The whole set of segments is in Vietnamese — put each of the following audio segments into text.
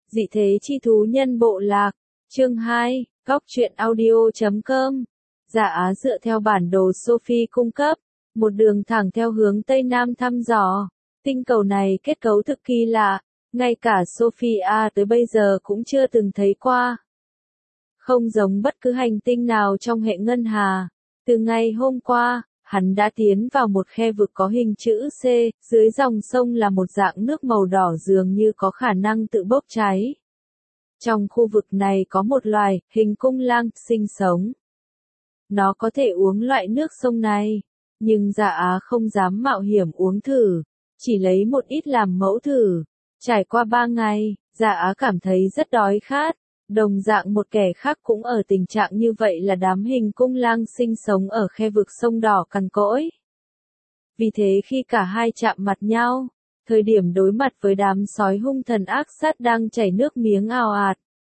Dị thế chi thú nhân bộ lạc, chương 2, góc truyện audio.com. Dạ Á dựa theo bản đồ Sophie cung cấp, một đường thẳng theo hướng Tây Nam thăm dò. Tinh cầu này kết cấu thực kỳ lạ, ngay cả Sophia tới bây giờ cũng chưa từng thấy qua. Không giống bất cứ hành tinh nào trong hệ ngân hà. Từ ngày hôm qua, hắn đã tiến vào một khe vực có hình chữ C, dưới dòng sông là một dạng nước màu đỏ dường như có khả năng tự bốc cháy. Trong khu vực này có một loài, hình cung lang, sinh sống. Nó có thể uống loại nước sông này, nhưng Dạ Á không dám mạo hiểm uống thử, chỉ lấy một ít làm mẫu thử. Trải qua 3 ngày, Dạ Á cảm thấy rất đói khát. Đồng dạng một kẻ khác cũng ở tình trạng như vậy là đám hình cung lang sinh sống ở khe vực sông đỏ cằn cỗi. Vì thế khi cả hai chạm mặt nhau, thời điểm đối mặt với đám sói hung thần ác sát đang chảy nước miếng ào ạt,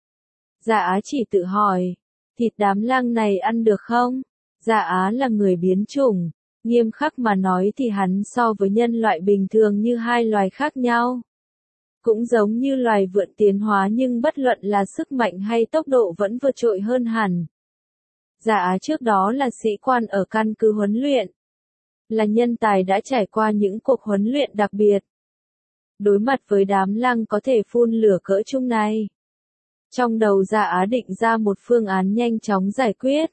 Dạ Á chỉ tự hỏi, thịt đám lang này ăn được không? Dạ Á là người biến chủng, nghiêm khắc mà nói thì hắn so với nhân loại bình thường như hai loài khác nhau. Cũng giống như loài vượn tiến hóa nhưng bất luận là sức mạnh hay tốc độ vẫn vượt trội hơn hẳn. Dạ Á trước đó là sĩ quan ở căn cứ huấn luyện. Là nhân tài đã trải qua những cuộc huấn luyện đặc biệt. Đối mặt với đám lang có thể phun lửa cỡ trung này. Trong đầu Dạ Á định ra một phương án nhanh chóng giải quyết.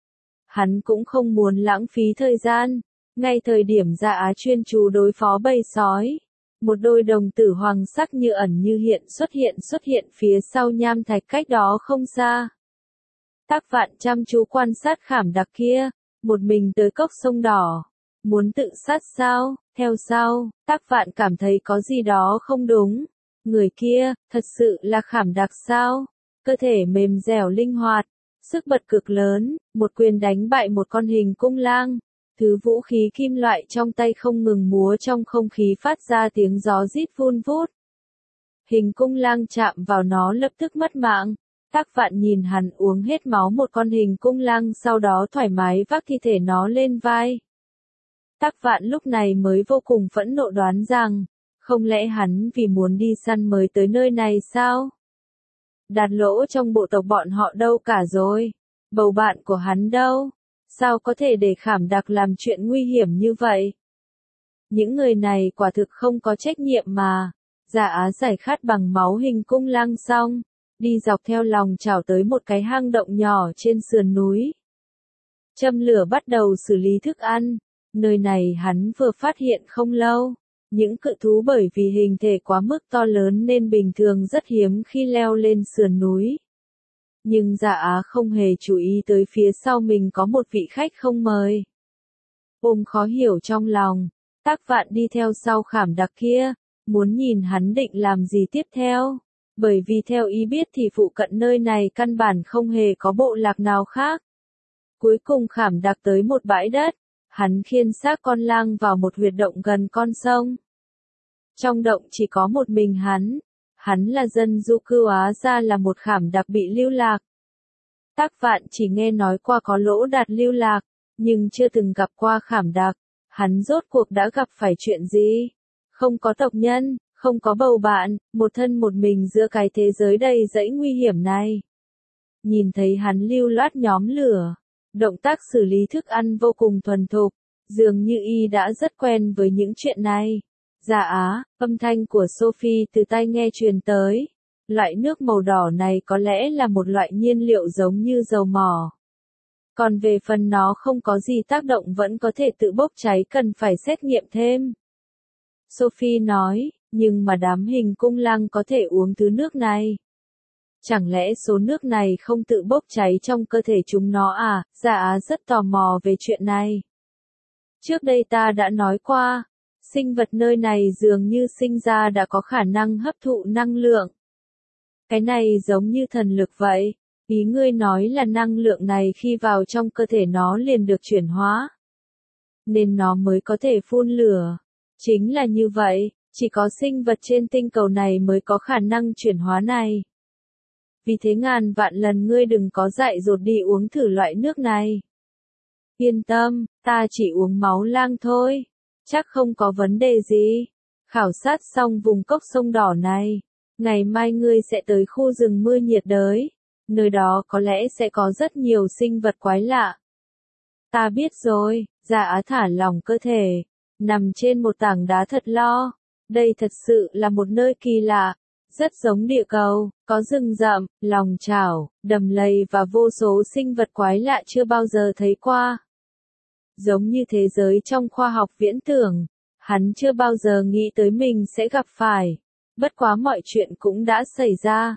Hắn cũng không muốn lãng phí thời gian. Ngay thời điểm Dạ Á chuyên chú đối phó bầy sói. Một đôi đồng tử hoàng sắc như ẩn như hiện xuất hiện phía sau nham thạch cách đó không xa. Tác Vạn chăm chú quan sát khảm đặc kia, một mình tới cốc sông đỏ. Muốn tự sát sao? Theo sau, Tác Vạn cảm thấy có gì đó không đúng. Người kia, thật sự là khảm đặc sao? Cơ thể mềm dẻo linh hoạt, sức bật cực lớn, một quyền đánh bại một con hình cung lang. Thứ vũ khí kim loại trong tay không ngừng múa trong không khí phát ra tiếng gió rít vun vút. Hình cung lang chạm vào nó lập tức mất mạng. Tác Vạn nhìn hắn uống hết máu một con hình cung lang sau đó thoải mái vác thi thể nó lên vai. Tác Vạn lúc này mới vô cùng phẫn nộ đoán rằng, không lẽ hắn vì muốn đi săn mới tới nơi này sao? Đạt Lỗ trong bộ tộc bọn họ đâu cả rồi? Bầu bạn của hắn đâu? Sao có thể để khảm đặc làm chuyện nguy hiểm như vậy? Những người này quả thực không có trách nhiệm mà. Dạ Á giải khát bằng máu hình cung lang xong, đi dọc theo lòng chảo tới một cái hang động nhỏ trên sườn núi. Châm lửa bắt đầu xử lý thức ăn. Nơi này hắn vừa phát hiện không lâu. Những cự thú bởi vì hình thể quá mức to lớn nên bình thường rất hiếm khi leo lên sườn núi. Nhưng Dạ Á không hề chú ý tới phía sau mình có một vị khách không mời. Ôm khó hiểu trong lòng, Tác Vạn đi theo sau khảm đặc kia, muốn nhìn hắn định làm gì tiếp theo. Bởi vì theo ý biết thì phụ cận nơi này căn bản không hề có bộ lạc nào khác. Cuối cùng khảm đặc tới một bãi đất, hắn khiêng xác con lang vào một huyệt động gần con sông. Trong động chỉ có một mình hắn. Hắn là dân du cư Á ra là một khảm đặc bị lưu lạc. Tác Vạn chỉ nghe nói qua có Lỗ Đạt lưu lạc, nhưng chưa từng gặp qua khảm đặc. Hắn rốt cuộc đã gặp phải chuyện gì? Không có tộc nhân, không có bầu bạn, một thân một mình giữa cái thế giới đầy rẫy nguy hiểm này. Nhìn thấy hắn lưu loát nhóm lửa, động tác xử lý thức ăn vô cùng thuần thục, dường như y đã rất quen với những chuyện này. Dạ Á, âm thanh của Sophie từ tai nghe truyền tới. Loại nước màu đỏ này có lẽ là một loại nhiên liệu giống như dầu mỏ. Còn về phần nó không có gì tác động vẫn có thể tự bốc cháy cần phải xét nghiệm thêm. Sophie nói, nhưng mà đám hình cung lang có thể uống thứ nước này. Chẳng lẽ số nước này không tự bốc cháy trong cơ thể chúng nó à? Dạ Á rất tò mò về chuyện này. Trước đây ta đã nói qua. Sinh vật nơi này dường như sinh ra đã có khả năng hấp thụ năng lượng. Cái này giống như thần lực vậy. Ý ngươi nói là năng lượng này khi vào trong cơ thể nó liền được chuyển hóa. Nên nó mới có thể phun lửa. Chính là như vậy, chỉ có sinh vật trên tinh cầu này mới có khả năng chuyển hóa này. Vì thế ngàn vạn lần ngươi đừng có dại dột đi uống thử loại nước này. Yên tâm, ta chỉ uống máu lang thôi. Chắc không có vấn đề gì. Khảo sát xong vùng cốc sông đỏ này, Ngày mai ngươi sẽ tới khu rừng mưa nhiệt đới. Nơi đó có lẽ sẽ có rất nhiều sinh vật quái lạ. Ta biết rồi, Dạ Á thả lỏng cơ thể, nằm trên một tảng đá thật lo. Đây thật sự là một nơi kỳ lạ, rất giống địa cầu, có rừng rậm, lòng chảo, đầm lầy và vô số sinh vật quái lạ chưa bao giờ thấy qua. Giống như thế giới trong khoa học viễn tưởng, hắn chưa bao giờ nghĩ tới mình sẽ gặp phải. Bất quá mọi chuyện cũng đã xảy ra.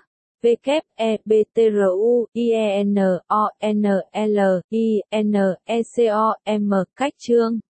WEBTRUIENONLINECOM cách chương